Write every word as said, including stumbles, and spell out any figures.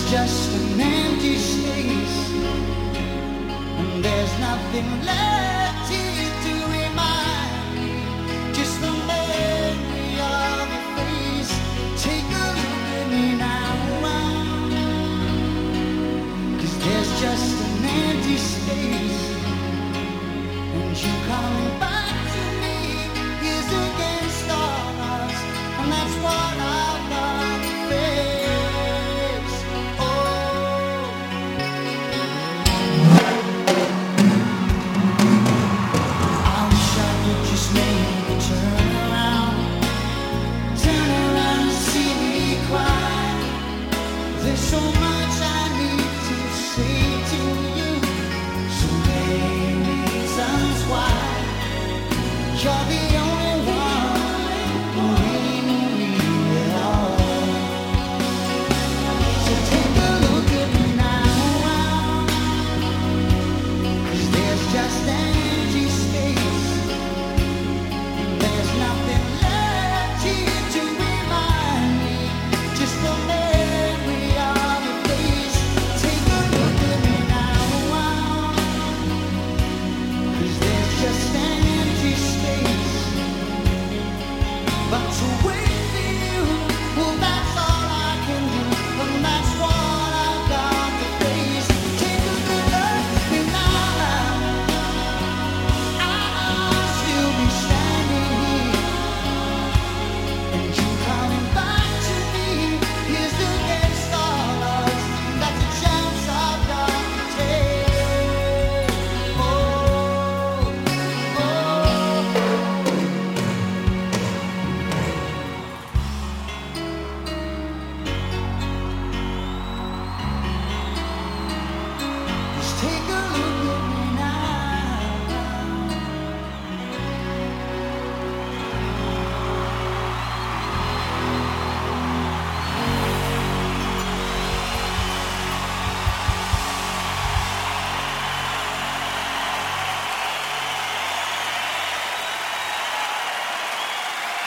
just an empty space, and there's nothing left here to remind me. Just the memory of your face. Take a look at me now, 'cause there's just an empty space, and you coming back to me is against all odds, and that's what I've got to face. Oh, I wish I could just make a turn around, turn around and see me cry. There's so much I need to say to you, so many reasons why. You're the only one who really knew me at all. So take a look at me now, 'cause there's just an empty space, and there's nothing left here to remind me. Just the memory of your face. Take a look at me now, 'cause there's just an empty space. But to wait for you, well, that's all I can do, and that's what I've got to face. Take a good look at me now. I'll still be standing here, and you